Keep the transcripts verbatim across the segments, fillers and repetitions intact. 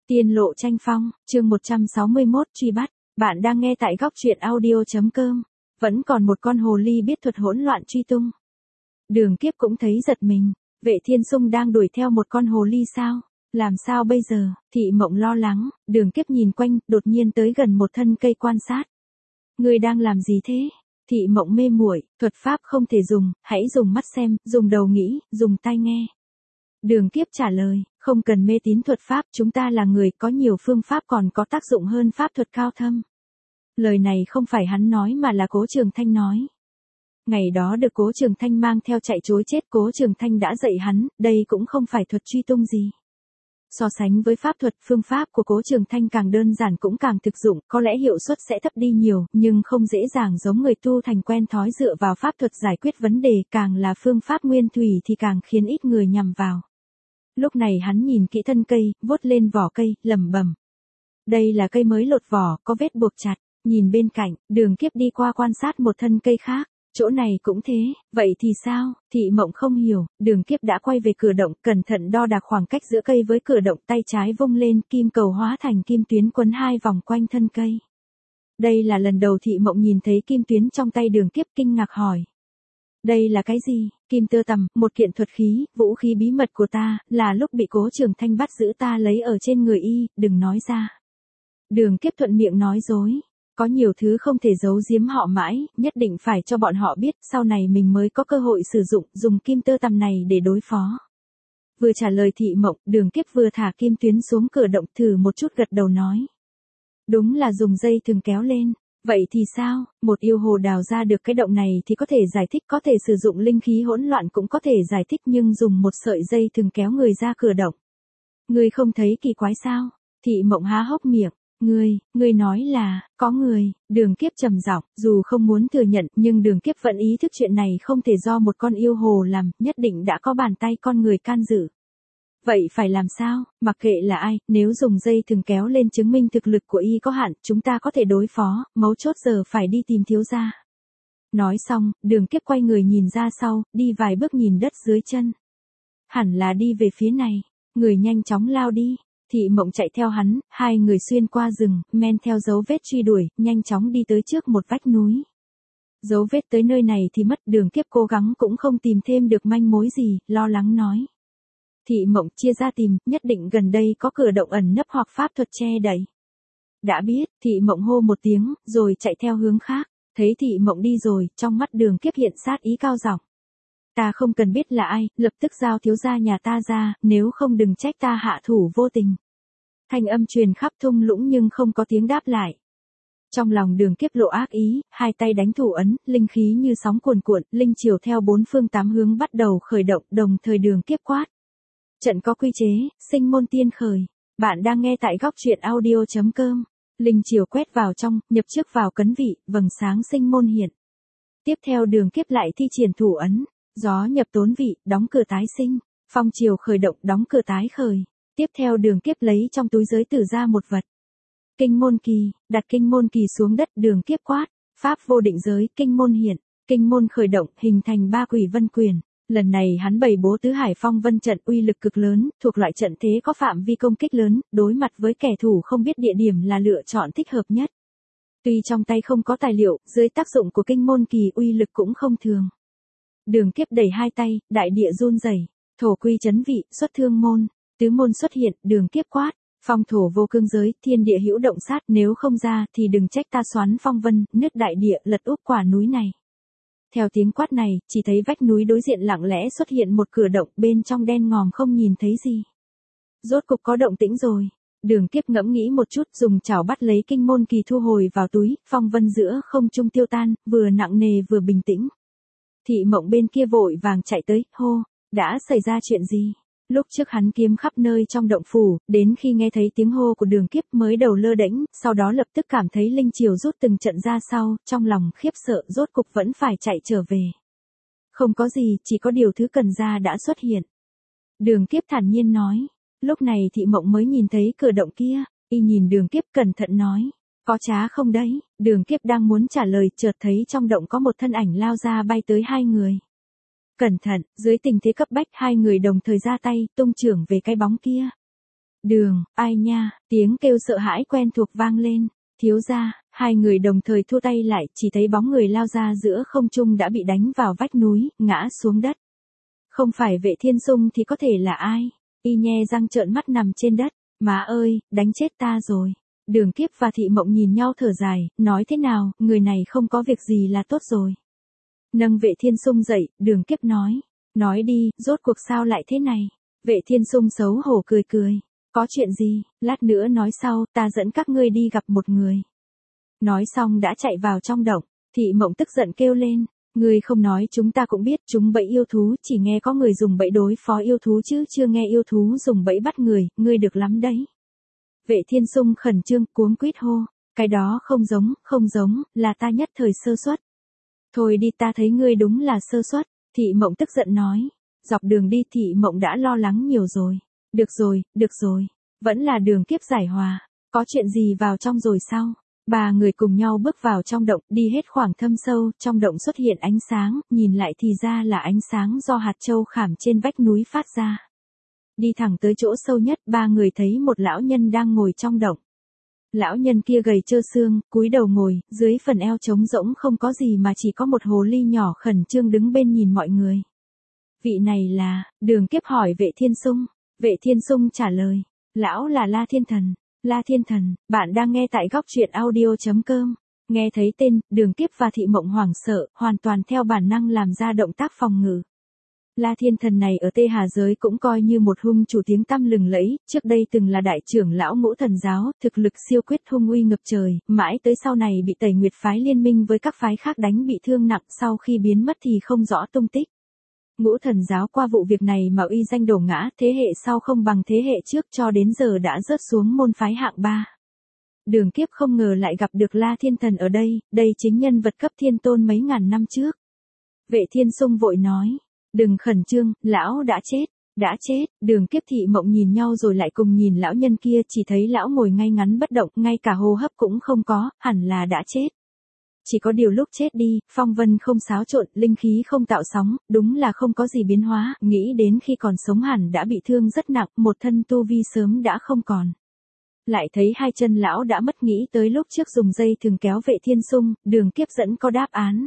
Tiên lộ tranh phong, chương một trăm sáu mươi mốt truy bắt, bạn đang nghe tại góc truyện audio.com. Vẫn còn một con hồ ly biết thuật hỗn loạn truy tung. Đường Kiếp cũng thấy giật mình, Vệ Thiên Sung đang đuổi theo một con hồ ly sao? Làm sao bây giờ? Thị Mộng lo lắng, Đường Kiếp nhìn quanh, đột nhiên tới gần một thân cây quan sát. Ngươi đang làm gì thế? Thị Mộng mê muội, thuật pháp không thể dùng, hãy dùng mắt xem, dùng đầu nghĩ, dùng tai nghe. Đường Kiếp trả lời, không cần mê tín thuật pháp, chúng ta là người, có nhiều phương pháp còn có tác dụng hơn pháp thuật cao thâm. Lời này không phải hắn nói mà là Cố Trường Thanh nói. Ngày đó được Cố Trường Thanh mang theo chạy trối chết, Cố Trường Thanh đã dạy hắn, đây cũng không phải thuật truy tung gì. So sánh với pháp thuật, phương pháp của Cố Trường Thanh càng đơn giản cũng càng thực dụng, có lẽ hiệu suất sẽ thấp đi nhiều, nhưng không dễ dàng giống người tu thành quen thói dựa vào pháp thuật giải quyết vấn đề, càng là phương pháp nguyên thủy thì càng khiến ít người nhằm vào. Lúc này hắn nhìn kỹ thân cây, vuốt lên vỏ cây, lẩm bẩm. Đây là cây mới lột vỏ, có vết buộc chặt. Nhìn bên cạnh, Đường Kiếp đi qua quan sát một thân cây khác. Chỗ này cũng thế, vậy thì sao? Thị Mộng không hiểu, Đường Kiếp đã quay về cửa động, cẩn thận đo đạc khoảng cách giữa cây với cửa động, tay trái vung lên, kim cầu hóa thành kim tuyến quấn hai vòng quanh thân cây. Đây là lần đầu Thị Mộng nhìn thấy kim tuyến trong tay Đường Kiếp, kinh ngạc hỏi. Đây là cái gì? Kim tơ tằm, một kiện thuật khí, vũ khí bí mật của ta, là lúc bị Cố Trường Thanh bắt giữ ta lấy ở trên người y, đừng nói ra. Đường Kiếp thuận miệng nói dối. Có nhiều thứ không thể giấu giếm họ mãi, nhất định phải cho bọn họ biết, sau này mình mới có cơ hội sử dụng, dùng kim tơ tằm này để đối phó. Vừa trả lời Thị Mộng, Đường Kiếp vừa thả kim tuyến xuống cửa động, thử một chút gật đầu nói. Đúng là dùng dây thừng kéo lên. Vậy thì sao, một yêu hồ đào ra được cái động này thì có thể giải thích, có thể sử dụng linh khí hỗn loạn cũng có thể giải thích, nhưng dùng một sợi dây thừng kéo người ra cửa động. Ngươi không thấy kỳ quái sao? Thị Mộng há hốc miệng. Ngươi, ngươi nói là, có người, Đường Kiếp trầm giọng, dù không muốn thừa nhận, nhưng Đường Kiếp vẫn ý thức chuyện này không thể do một con yêu hồ làm, nhất định đã có bàn tay con người can dự. Vậy phải làm sao, mặc kệ là ai, nếu dùng dây thừng kéo lên chứng minh thực lực của y có hạn, chúng ta có thể đối phó, mấu chốt giờ phải đi tìm thiếu gia. Nói xong, Đường Kiếp quay người nhìn ra sau, đi vài bước nhìn đất dưới chân. Hẳn là đi về phía này, người nhanh chóng lao đi. Thị Mộng chạy theo hắn, hai người xuyên qua rừng, men theo dấu vết truy đuổi, nhanh chóng đi tới trước một vách núi. Dấu vết tới nơi này thì mất, Đường Kiếp cố gắng cũng không tìm thêm được manh mối gì, lo lắng nói. Thị Mộng chia ra tìm, nhất định gần đây có cửa động ẩn nấp hoặc pháp thuật che đậy. Đã biết, Thị Mộng hô một tiếng, rồi chạy theo hướng khác, thấy Thị Mộng đi rồi, trong mắt Đường Kiếp hiện sát ý cao giọng. Ta không cần biết là ai, lập tức giao thiếu gia nhà ta ra, nếu không đừng trách ta hạ thủ vô tình. Thanh âm truyền khắp thung lũng nhưng không có tiếng đáp lại. Trong lòng Đường Kiếp lộ ác ý, hai tay đánh thủ ấn, linh khí như sóng cuồn cuộn, linh chiều theo bốn phương tám hướng bắt đầu khởi động, đồng thời Đường Kiếp quát. Trận có quy chế, sinh môn tiên khởi. Bạn đang nghe tại góc truyện audio.com. Linh chiều quét vào trong, nhập trước vào cấn vị, vầng sáng sinh môn hiện. Tiếp theo Đường Kiếp lại thi triển thủ ấn. Gió nhập tốn vị, đóng cửa tái sinh. Phong chiều khởi động, đóng cửa tái khởi. Tiếp theo Đường Kiếp lấy trong túi giới tử ra một vật. Kinh môn kỳ, đặt kinh môn kỳ xuống đất, Đường Kiếp quát. Pháp vô định giới, kinh môn hiện. Kinh môn khởi động, hình thành ba quỷ vân quyền. Lần này hắn bày bố tứ hải phong vân trận, uy lực cực lớn, thuộc loại trận thế có phạm vi công kích lớn, đối mặt với kẻ thủ không biết địa điểm là lựa chọn thích hợp nhất. Tuy trong tay không có tài liệu, dưới tác dụng của kinh môn kỳ uy lực cũng không thường. Đường Kiếp đẩy hai tay, đại địa run rẩy, thổ quy chấn vị, xuất thương môn, tứ môn xuất hiện, Đường Kiếp quát, phong thổ vô cương giới, thiên địa hữu động sát, nếu không ra thì đừng trách ta xoắn phong vân, nứt đại địa, lật úp quả núi này. Theo tiếng quát này, chỉ thấy vách núi đối diện lặng lẽ xuất hiện một cửa động, bên trong đen ngòm không nhìn thấy gì. Rốt cục có động tĩnh rồi. Đường Kiếp ngẫm nghĩ một chút, dùng chảo bắt lấy kinh môn kỳ thu hồi vào túi, phong vân giữa không trung tiêu tan, vừa nặng nề vừa bình tĩnh. Thị Mộng bên kia vội vàng chạy tới, hô, đã xảy ra chuyện gì? Lúc trước hắn kiếm khắp nơi trong động phủ, đến khi nghe thấy tiếng hô của Đường Kiếp mới đầu lơ đễnh, sau đó lập tức cảm thấy linh chiều rút từng trận ra sau, trong lòng khiếp sợ, rốt cục vẫn phải chạy trở về. Không có gì, chỉ có điều thứ cần ra đã xuất hiện. Đường Kiếp thản nhiên nói. Lúc này Thị Mộng mới nhìn thấy cửa động kia, y nhìn Đường Kiếp cẩn thận nói. Có trá không đấy? Đường Kiếp đang muốn trả lời, chợt thấy trong động có một thân ảnh lao ra bay tới hai người. Cẩn thận, dưới tình thế cấp bách hai người đồng thời ra tay, tung chưởng về cái bóng kia. Đường, ai nha, tiếng kêu sợ hãi quen thuộc vang lên. Thiếu gia, hai người đồng thời thua tay lại, chỉ thấy bóng người lao ra giữa không trung đã bị đánh vào vách núi, ngã xuống đất. Không phải Vệ Thiên Sung thì có thể là ai? Y nhe răng trợn mắt nằm trên đất. Má ơi, đánh chết ta rồi. Đường Kiếp và Thị Mộng nhìn nhau thở dài, nói thế nào, người này không có việc gì là tốt rồi. Nâng Vệ Thiên Sung dậy, Đường Kiếp nói. Nói đi, rốt cuộc sao lại thế này? Vệ Thiên Sung xấu hổ cười cười. Có chuyện gì, lát nữa nói sau, ta dẫn các ngươi đi gặp một người. Nói xong đã chạy vào trong động. Thị Mộng tức giận kêu lên. Ngươi không nói chúng ta cũng biết chúng bẫy yêu thú, chỉ nghe có người dùng bẫy đối phó yêu thú chứ chưa nghe yêu thú dùng bẫy bắt người, ngươi được lắm đấy. Vệ Thiên Sung khẩn trương cuống quýt hô, cái đó không giống, không giống, là ta nhất thời sơ suất. Thôi đi, ta thấy ngươi đúng là sơ suất. Thị Mộng tức giận nói. Dọc đường đi Thị Mộng đã lo lắng nhiều rồi. Được rồi, được rồi, vẫn là Đường Kiếp giải hòa. Có chuyện gì vào trong rồi sao? Ba người cùng nhau bước vào trong động, đi hết khoảng thâm sâu, trong động xuất hiện ánh sáng, nhìn lại thì ra là ánh sáng do hạt châu khảm trên vách núi phát ra. Đi thẳng tới chỗ sâu nhất, ba người thấy một lão nhân đang ngồi trong động. Lão nhân kia gầy trơ xương, cúi đầu ngồi, dưới phần eo trống rỗng không có gì mà chỉ có một hồ ly nhỏ khẩn trương đứng bên nhìn mọi người. Vị này là, Đường Kiếp hỏi Vệ Thiên Sung. Vệ Thiên Sung trả lời, lão là La Thiên Thần. La Thiên Thần, bạn đang nghe tại góc truyện audio chấm com. Nghe thấy tên, Đường Kiếp và Thị Mộng hoảng sợ, hoàn toàn theo bản năng làm ra động tác phòng ngự. La Thiên Thần này ở Tê Hà giới cũng coi như một hung chủ tiếng tăm lừng lẫy, trước đây từng là đại trưởng lão Ngũ Thần giáo, thực lực siêu quyết hung uy ngập trời, mãi tới sau này bị Tẩy Nguyệt phái liên minh với các phái khác đánh bị thương nặng, sau khi biến mất thì không rõ tung tích. Ngũ Thần giáo qua vụ việc này mà uy danh đổ ngã, thế hệ sau không bằng thế hệ trước, cho đến giờ đã rớt xuống môn phái hạng ba. Đường Kiếp không ngờ lại gặp được La Thiên Thần ở đây, đây chính nhân vật cấp thiên tôn mấy ngàn năm trước. Vệ Thiên Sung vội nói, đừng khẩn trương, lão đã chết, đã chết. Đường Kiếp Thị Mộng nhìn nhau rồi lại cùng nhìn lão nhân kia, chỉ thấy lão ngồi ngay ngắn bất động, ngay cả hô hấp cũng không có, hẳn là đã chết. Chỉ có điều lúc chết đi, phong vân không xáo trộn, linh khí không tạo sóng, đúng là không có gì biến hóa, nghĩ đến khi còn sống hẳn đã bị thương rất nặng, một thân tu vi sớm đã không còn. Lại thấy hai chân lão đã mất, nghĩ tới lúc trước dùng dây thừng kéo Vệ Thiên Sung, Đường Kiếp dẫn có đáp án.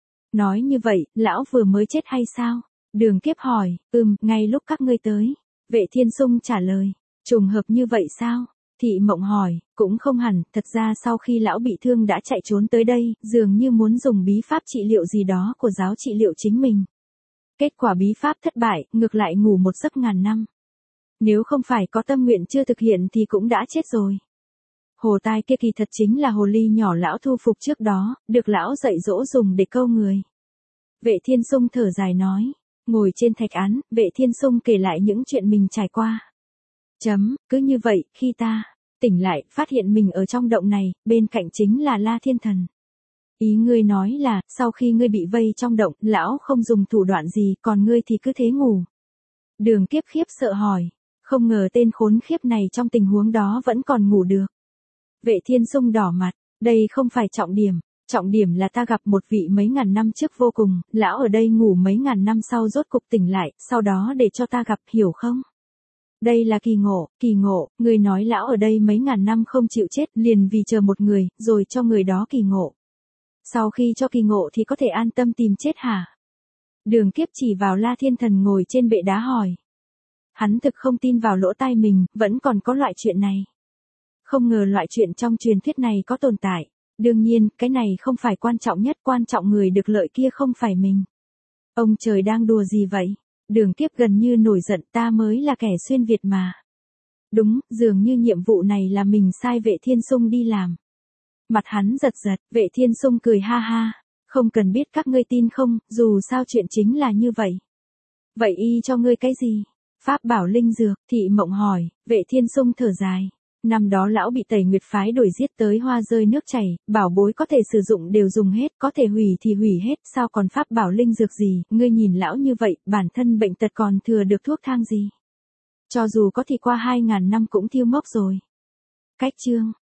Nói như vậy, lão vừa mới chết hay sao? Đường Kiếp hỏi, ừm, ngay lúc các ngươi tới. Vệ Thiên Sung trả lời, trùng hợp như vậy sao? Thị Mộng hỏi, cũng không hẳn, thật ra sau khi lão bị thương đã chạy trốn tới đây, dường như muốn dùng bí pháp trị liệu gì đó của giáo trị liệu chính mình. Kết quả bí pháp thất bại, ngược lại ngủ một giấc ngàn năm. Nếu không phải có tâm nguyện chưa thực hiện thì cũng đã chết rồi. Hồ tai kia kỳ thật chính là hồ ly nhỏ lão thu phục trước đó, được lão dạy dỗ dùng để câu người. Vệ Thiên Sung thở dài nói, ngồi trên thạch án, Vệ Thiên Sung kể lại những chuyện mình trải qua. Chấm, cứ như vậy, khi ta tỉnh lại, phát hiện mình ở trong động này, bên cạnh chính là La Thiên Thần. Ý ngươi nói là, sau khi ngươi bị vây trong động, lão không dùng thủ đoạn gì, còn ngươi thì cứ thế ngủ. Đường Kiếp khiếp sợ hỏi, không ngờ tên khốn khiếp này trong tình huống đó vẫn còn ngủ được. Vệ Thiên Sung đỏ mặt, đây không phải trọng điểm, trọng điểm là ta gặp một vị mấy ngàn năm trước vô cùng, lão ở đây ngủ mấy ngàn năm sau rốt cục tỉnh lại, sau đó để cho ta gặp, hiểu không? Đây là kỳ ngộ, kỳ ngộ, người nói lão ở đây mấy ngàn năm không chịu chết, liền vì chờ một người, rồi cho người đó kỳ ngộ. Sau khi cho kỳ ngộ thì có thể an tâm tìm chết hả? Đường Kiếp chỉ vào La Thiên Thần ngồi trên bệ đá hỏi. Hắn thực không tin vào lỗ tai mình, vẫn còn có loại chuyện này. Không ngờ loại chuyện trong truyền thuyết này có tồn tại. Đương nhiên, cái này không phải quan trọng nhất, quan trọng người được lợi kia không phải mình. Ông trời đang đùa gì vậy? Đường Kiếp gần như nổi giận, ta mới là kẻ xuyên Việt mà. Đúng, dường như nhiệm vụ này là mình sai Vệ Thiên Sung đi làm. Mặt hắn giật giật, Vệ Thiên Sung cười ha ha. Không cần biết các ngươi tin không, dù sao chuyện chính là như vậy. Vậy y cho ngươi cái gì? Pháp bảo linh dược, Thị Mộng hỏi. Vệ Thiên Sung thở dài. Năm đó lão bị Tẩy Nguyệt phái đuổi giết tới hoa rơi nước chảy, bảo bối có thể sử dụng đều dùng hết, có thể hủy thì hủy hết, sao còn pháp bảo linh dược gì, ngươi nhìn lão như vậy, bản thân bệnh tật còn thừa được thuốc thang gì. Cho dù có thì qua hai ngàn năm cũng thiêu mốc rồi. Cách chương